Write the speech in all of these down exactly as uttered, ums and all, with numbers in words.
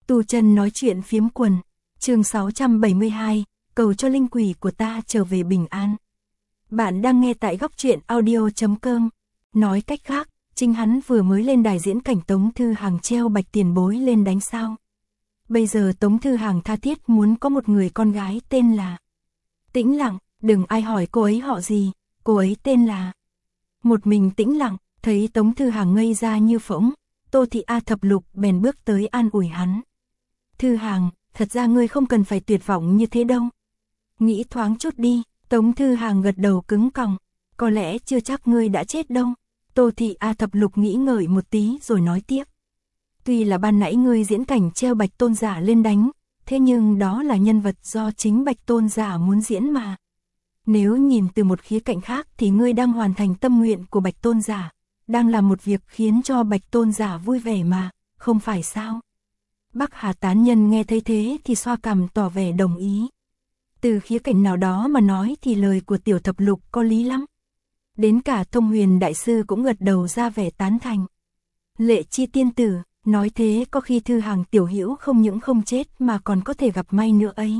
Tu chân nói chuyện phiếm quần, chương sáu trăm bảy mươi hai, cầu cho linh quỷ của ta trở về bình an. Bạn đang nghe tại góc truyện audio chấm com. Nói cách khác, chính hắn vừa mới lên đài diễn cảnh Tống Thư Hàng treo Bạch Tiền Bối lên đánh sao. Bây giờ Tống Thư Hàng tha thiết muốn có một người con gái tên là Tĩnh Lặng, đừng ai hỏi cô ấy họ gì, cô ấy tên là... Một mình Tĩnh Lặng, thấy Tống Thư Hàng ngây ra như phỗng, Tô Thị A Thập Lục bèn bước tới an ủi hắn. Thư Hàng, thật ra ngươi không cần phải tuyệt vọng như thế đâu. Nghĩ thoáng chút đi, Tống Thư Hàng gật đầu cứng còng, có lẽ chưa chắc ngươi đã chết đâu. Tô Thị A Thập Lục nghĩ ngợi một tí rồi nói tiếp. Tuy là ban nãy ngươi diễn cảnh treo Bạch Tôn Giả lên đánh, thế nhưng đó là nhân vật do chính Bạch Tôn Giả muốn diễn mà. Nếu nhìn từ một khía cạnh khác thì ngươi đang hoàn thành tâm nguyện của Bạch Tôn Giả, đang làm một việc khiến cho Bạch Tôn Giả vui vẻ mà, không phải sao? Bắc Hà tán nhân nghe thấy thế thì xoa cằm tỏ vẻ đồng ý. Từ khía cạnh nào đó mà nói thì lời của Tiểu Thập Lục có lý lắm. Đến cả Thông Huyền Đại Sư cũng gật đầu ra vẻ tán thành. Lệ Chi tiên tử, nói thế có khi Thư Hàng tiểu hữu không những không chết mà còn có thể gặp may nữa ấy.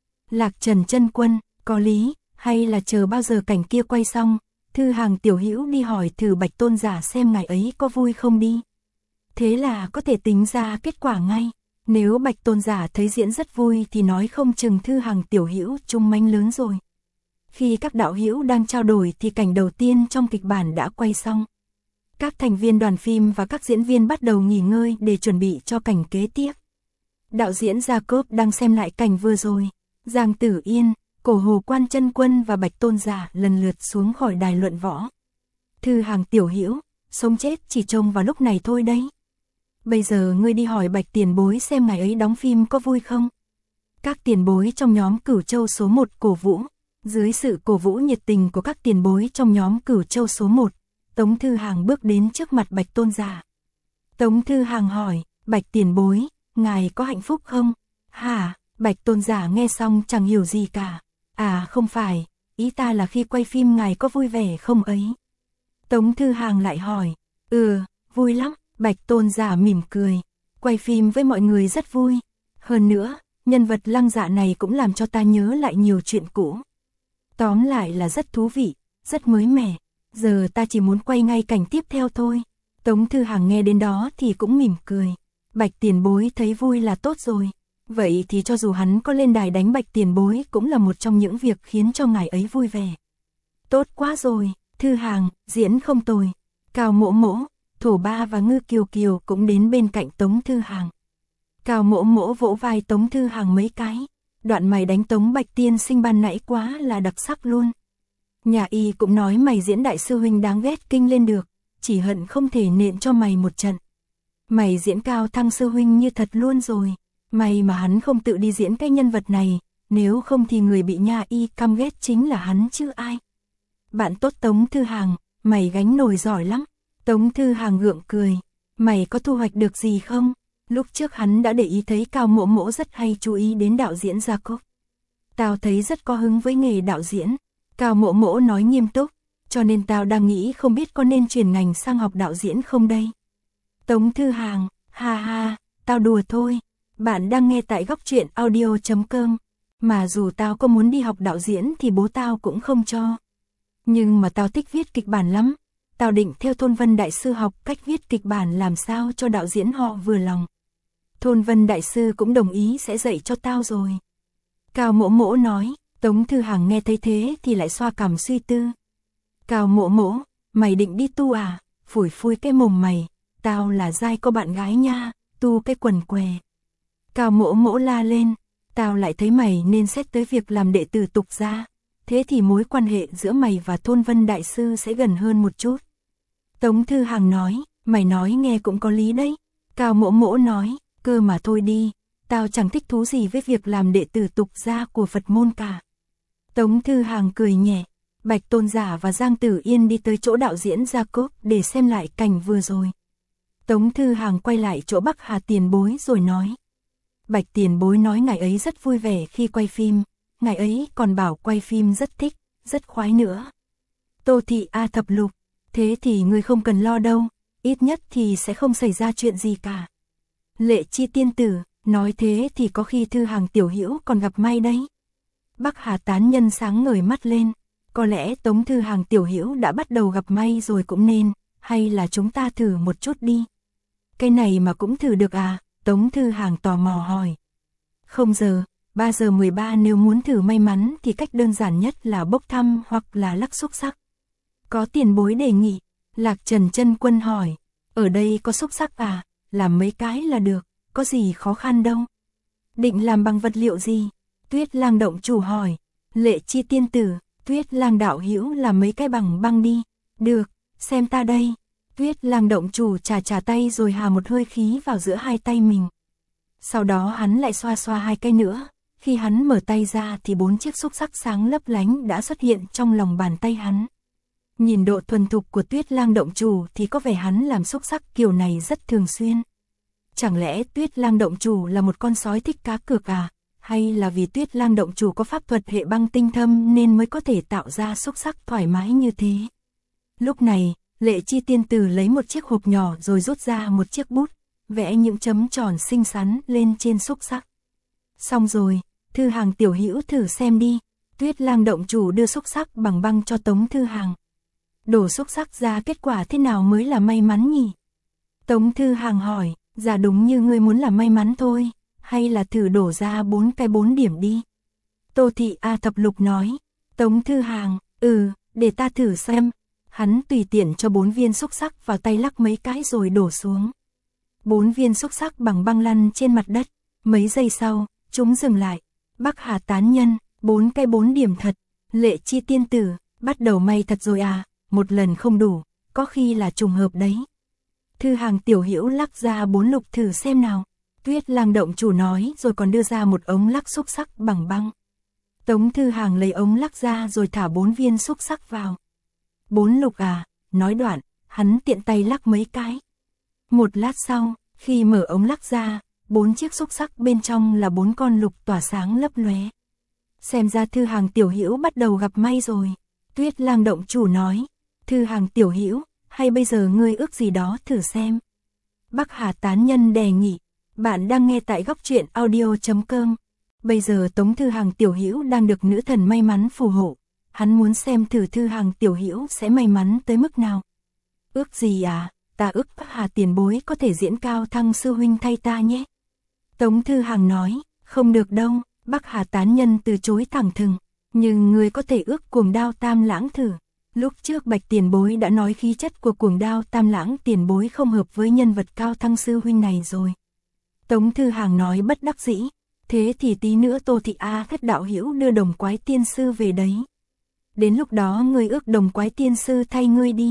Lạc Trần chân quân, có lý, hay là chờ bao giờ cảnh kia quay xong, Thư Hàng tiểu hữu đi hỏi thử Bạch Tôn Giả xem ngày ấy có vui không đi. Thế là có thể tính ra kết quả ngay. Nếu Bạch Tôn Giả thấy diễn rất vui thì nói không chừng Thư Hàng tiểu hữu trung manh lớn rồi. Khi các đạo hữu đang trao đổi thì cảnh đầu tiên trong kịch bản đã quay xong. Các thành viên đoàn phim và các diễn viên bắt đầu nghỉ ngơi để chuẩn bị cho cảnh kế tiếp. Đạo diễn Jacob đang xem lại cảnh vừa rồi. Giang Tử Yên, Cổ Hồ Quan chân quân và Bạch Tôn Giả lần lượt xuống khỏi đài luận võ. Thư Hàng tiểu hữu, sống chết chỉ trông vào lúc này thôi đấy. Bây giờ ngươi đi hỏi Bạch tiền bối xem ngày ấy đóng phim có vui không? Các tiền bối trong nhóm Cửu Châu số một cổ vũ. Dưới sự cổ vũ nhiệt tình của các tiền bối trong nhóm Cửu Châu số một, Tống Thư Hàng bước đến trước mặt Bạch Tôn Giả. Tống Thư Hàng hỏi, Bạch tiền bối, ngài có hạnh phúc không? Hả? Bạch Tôn Giả nghe xong chẳng hiểu gì cả. À không phải, ý ta là khi quay phim ngài có vui vẻ không ấy? Tống Thư Hàng lại hỏi, ừ, vui lắm. Bạch Tôn Giả mỉm cười, quay phim với mọi người rất vui. Hơn nữa, nhân vật Lăng Dạ này cũng làm cho ta nhớ lại nhiều chuyện cũ. Tóm lại là rất thú vị, rất mới mẻ. Giờ ta chỉ muốn quay ngay cảnh tiếp theo thôi. Tống Thư Hàng nghe đến đó thì cũng mỉm cười. Bạch tiền bối thấy vui là tốt rồi. Vậy thì cho dù hắn có lên đài đánh Bạch tiền bối cũng là một trong những việc khiến cho ngài ấy vui vẻ. Tốt quá rồi, Thư Hàng, diễn không tồi. Cao Mỗ Mỗ, Thổ Ba và Ngư Kiều Kiều cũng đến bên cạnh Tống Thư Hàng. Cao Mỗ Mỗ vỗ vai Tống Thư Hàng mấy cái. Đoạn mày đánh Tống Bạch tiên sinh ban nãy quá là đặc sắc luôn. Nhà y cũng nói mày diễn đại sư huynh đáng ghét kinh lên được, chỉ hận không thể nện cho mày một trận. Mày diễn Cao Thăng sư huynh như thật luôn rồi. Mày mà hắn không tự đi diễn cái nhân vật này, nếu không thì người bị nhà y căm ghét chính là hắn chứ ai. Bạn tốt Tống Thư Hàng, mày gánh nổi giỏi lắm. Tống Thư Hàng gượng cười, mày có thu hoạch được gì không? Lúc trước hắn đã để ý thấy Cao Mỗ Mỗ rất hay chú ý đến đạo diễn Jacob. Tao thấy rất có hứng với nghề đạo diễn. Cao Mỗ Mỗ nói nghiêm túc, cho nên tao đang nghĩ không biết có nên chuyển ngành sang học đạo diễn không đây. Tống Thư Hàng, ha ha, tao đùa thôi. Bạn đang nghe tại góc truyện audio chấm com. Mà dù tao có muốn đi học đạo diễn thì bố tao cũng không cho. Nhưng mà tao thích viết kịch bản lắm. Tao định theo Thôn Vân Đại Sư học cách viết kịch bản làm sao cho đạo diễn họ vừa lòng. Thôn Vân Đại Sư cũng đồng ý sẽ dạy cho tao rồi. Cao Mỗ Mỗ nói. Tống Thư Hàng nghe thấy thế thì lại xoa cằm suy tư. Cao Mỗ Mỗ, mày định đi tu à? Phủi phui cái mồm mày, tao là giai có bạn gái nha, tu cái quần què. Cao Mỗ Mỗ la lên, tao lại thấy mày nên xét tới việc làm đệ tử tục gia. Thế thì mối quan hệ giữa mày và Thôn Vân Đại Sư sẽ gần hơn một chút. Tống Thư Hàng nói, mày nói nghe cũng có lý đấy. Cao Mỗ Mỗ nói, cơ mà thôi đi, tao chẳng thích thú gì với việc làm đệ tử tục gia của Phật môn cả. Tống Thư Hàng cười nhẹ, Bạch Tôn Giả và Giang Tử Yên đi tới chỗ đạo diễn Jacob để xem lại cảnh vừa rồi. Tống Thư Hàng quay lại chỗ Bắc Hà tiền bối rồi nói. Bạch tiền bối nói ngài ấy rất vui vẻ khi quay phim, ngài ấy còn bảo quay phim rất thích, rất khoái nữa. Tô Thị A Thập Lục, thế thì ngươi không cần lo đâu, ít nhất thì sẽ không xảy ra chuyện gì cả. Lệ Chi tiên tử, Nói thế thì có khi Thư Hàng tiểu hữu còn gặp may đấy. Bắc Hà tán nhân sáng ngời mắt lên, có lẽ Tống Thư Hàng tiểu hữu đã bắt đầu gặp may rồi cũng nên, hay là chúng ta thử một chút đi. Cái này mà cũng thử được à? Tống Thư Hàng tò mò hỏi. Không giờ, ba giờ mười ba nếu muốn thử may mắn thì cách đơn giản nhất là bốc thăm hoặc là lắc xúc xắc. Có tiền bối đề nghị, Lạc Trần Chân Quân hỏi, ở đây có xúc xắc à? Làm mấy cái là được, có gì khó khăn đâu. Định làm bằng vật liệu gì? Tuyết Lang động chủ hỏi. Lệ Chi tiên tử, Tuyết Lang đạo hữu làm mấy cái bằng băng đi. Được, xem ta đây. Tuyết Lang động chủ chà chà tay rồi hà một hơi khí vào giữa hai tay mình. Sau đó hắn lại xoa xoa hai cái nữa, khi hắn mở tay ra thì bốn chiếc xúc xắc sáng lấp lánh đã xuất hiện trong lòng bàn tay hắn. Nhìn độ thuần thục của Tuyết Lang động chủ thì có vẻ hắn làm xúc xắc kiểu này rất thường xuyên. Chẳng lẽ Tuyết Lang động chủ là một con sói thích cá cược à? Hay là vì Tuyết Lang động chủ có pháp thuật hệ băng tinh thâm nên mới có thể tạo ra xúc xắc thoải mái như thế? Lúc này, Lệ Chi tiên tử lấy một chiếc hộp nhỏ rồi rút ra một chiếc bút, vẽ những chấm tròn xinh xắn lên trên xúc xắc. Xong rồi, Thư Hàng tiểu hữu thử xem đi. Tuyết Lang động chủ đưa xúc xắc bằng băng cho Tống Thư Hàng. Đổ xúc xắc ra kết quả thế nào mới là may mắn nhỉ? Tống Thư Hàng hỏi, dạ đúng như ngươi muốn là may mắn thôi, hay là thử đổ ra bốn cái bốn điểm đi? Tô Thị A Thập Lục nói. Tống Thư Hàng, ừ, để ta thử xem. Hắn tùy tiện cho bốn viên xúc xắc vào tay lắc mấy cái rồi đổ xuống. Bốn viên xúc xắc bằng băng lăn trên mặt đất, mấy giây sau, chúng dừng lại. Bắc Hà tán nhân, bốn cái bốn điểm thật. Lệ Chi tiên tử, bắt đầu may thật rồi à? Một lần không đủ, có khi là trùng hợp đấy. Thư Hàng tiểu hữu lắc ra bốn lục thử xem nào. Tuyết Lang động chủ nói rồi còn đưa ra một ống lắc xúc xắc bằng băng. Tống Thư Hàng lấy ống lắc ra rồi thả bốn viên xúc xắc vào. Bốn lục à? Nói đoạn, hắn tiện tay lắc mấy cái. Một lát sau, khi mở ống lắc ra, bốn chiếc xúc xắc bên trong là bốn con lục tỏa sáng lấp lóe. Xem ra Thư Hàng tiểu hữu bắt đầu gặp may rồi. Tuyết Lang động chủ nói. Thư Hàng tiểu hữu, hay bây giờ ngươi ước gì đó thử xem. Bắc Hà tán nhân đề nghị. Bạn đang nghe tại góc truyện audio chấm com. Bây giờ Tống Thư Hàng tiểu hữu đang được nữ thần may mắn phù hộ. Hắn muốn xem thử Thư Hàng tiểu hữu sẽ may mắn tới mức nào. Ước gì à? Ta ước Bắc Hà tiền bối có thể diễn cao thăng sư huynh thay ta nhé. Tống Thư Hàng nói, không được đâu. Bắc Hà tán nhân từ chối thẳng thừng. Nhưng người có thể ước Cuồng Đao Tam Lãng thử. Lúc trước Bạch tiền bối đã nói khí chất của Cuồng Đao Tam Lãng tiền bối không hợp với nhân vật cao thăng sư huynh này rồi. Tống Thư Hàng nói bất đắc dĩ. Thế thì tí nữa Tô Thị A Thất đạo hữu đưa Đồng Quái tiên sư về đấy. Đến lúc đó ngươi ước Đồng Quái tiên sư thay ngươi đi.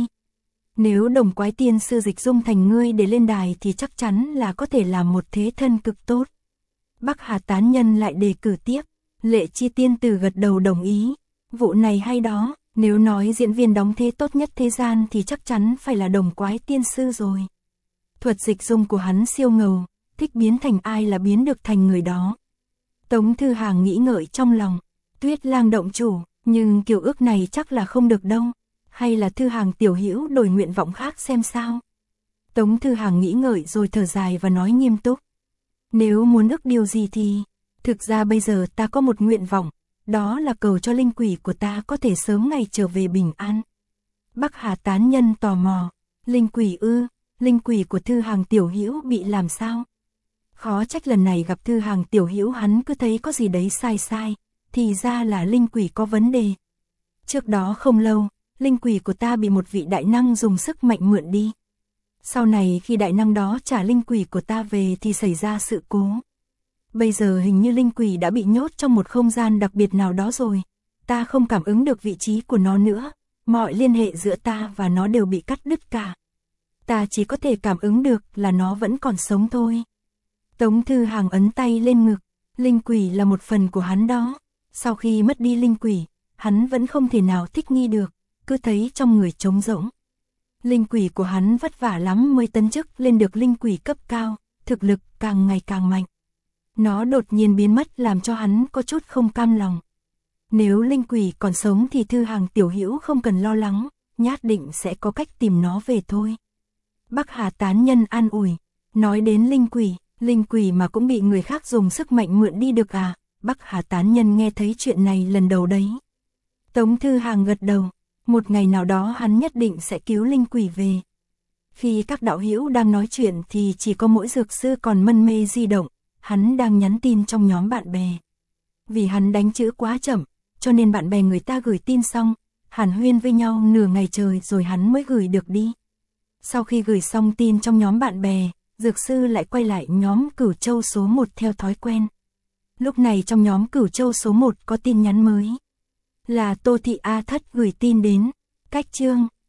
Nếu Đồng Quái tiên sư dịch dung thành ngươi để lên đài thì chắc chắn là có thể làm một thế thân cực tốt. Bắc Hà tán nhân lại đề cử tiếp. Lệ Chi tiên tử gật đầu đồng ý. Vụ này hay đó, nếu nói diễn viên đóng thế tốt nhất thế gian thì chắc chắn phải là Đồng Quái tiên sư rồi. Thuật dịch dung của hắn siêu ngầu, thích biến thành ai là biến được thành người đó. Tống Thư Hàng nghĩ ngợi trong lòng. Tuyết Lang động chủ, nhưng kiểu ước này chắc là không được đâu. Hay là Thư Hàng tiểu hữu đổi nguyện vọng khác xem sao. Tống Thư Hàng nghĩ ngợi rồi thở dài và nói nghiêm túc. Nếu muốn ước điều gì thì, thực ra bây giờ ta có một nguyện vọng, đó là cầu cho linh quỷ của ta có thể sớm ngày trở về bình an. Bắc Hà tán nhân tò mò, linh quỷ ư, linh quỷ của Thư Hàng tiểu hữu bị làm sao? Khó trách lần này gặp Thư Hàng tiểu hữu hắn cứ thấy có gì đấy sai sai, thì ra là linh quỷ có vấn đề. Trước đó không lâu, linh quỷ của ta bị một vị đại năng dùng sức mạnh mượn đi. Sau này khi đại năng đó trả linh quỷ của ta về thì xảy ra sự cố. Bây giờ hình như linh quỷ đã bị nhốt trong một không gian đặc biệt nào đó rồi. Ta không cảm ứng được vị trí của nó nữa. Mọi liên hệ giữa ta và nó đều bị cắt đứt cả. Ta chỉ có thể cảm ứng được là nó vẫn còn sống thôi. Tống Thư Hàng ấn tay lên ngực. Linh quỷ là một phần của hắn đó. Sau khi mất đi linh quỷ, hắn vẫn không thể nào thích nghi được. Cứ thấy trong người trống rỗng. Linh quỷ của hắn vất vả lắm mới tấn chức lên được linh quỷ cấp cao. Thực lực càng ngày càng mạnh. Nó đột nhiên biến mất làm cho hắn có chút không cam lòng. Nếu linh quỷ còn sống thì Thư Hàng tiểu hữu không cần lo lắng, nhất định sẽ có cách tìm nó về thôi. Bắc Hà tán nhân an ủi, nói đến linh quỷ, Linh quỷ mà cũng bị người khác dùng sức mạnh mượn đi được à? Bắc Hà tán nhân nghe thấy chuyện này lần đầu đấy. Tống Thư Hàng gật đầu, một ngày nào đó hắn nhất định sẽ cứu linh quỷ về. Khi các đạo hữu đang nói chuyện thì chỉ có mỗi dược sư còn mân mê di động, hắn đang nhắn tin trong nhóm bạn bè. Vì hắn đánh chữ quá chậm, cho nên bạn bè người ta gửi tin xong, hàn huyên với nhau nửa ngày trời rồi hắn mới gửi được đi. Sau khi gửi xong tin trong nhóm bạn bè, dược sư lại quay lại nhóm Cửu Châu số một theo thói quen. Lúc này trong nhóm Cửu Châu số một có tin nhắn mới. Là Tô Thị A Thất gửi tin đến, cách chương.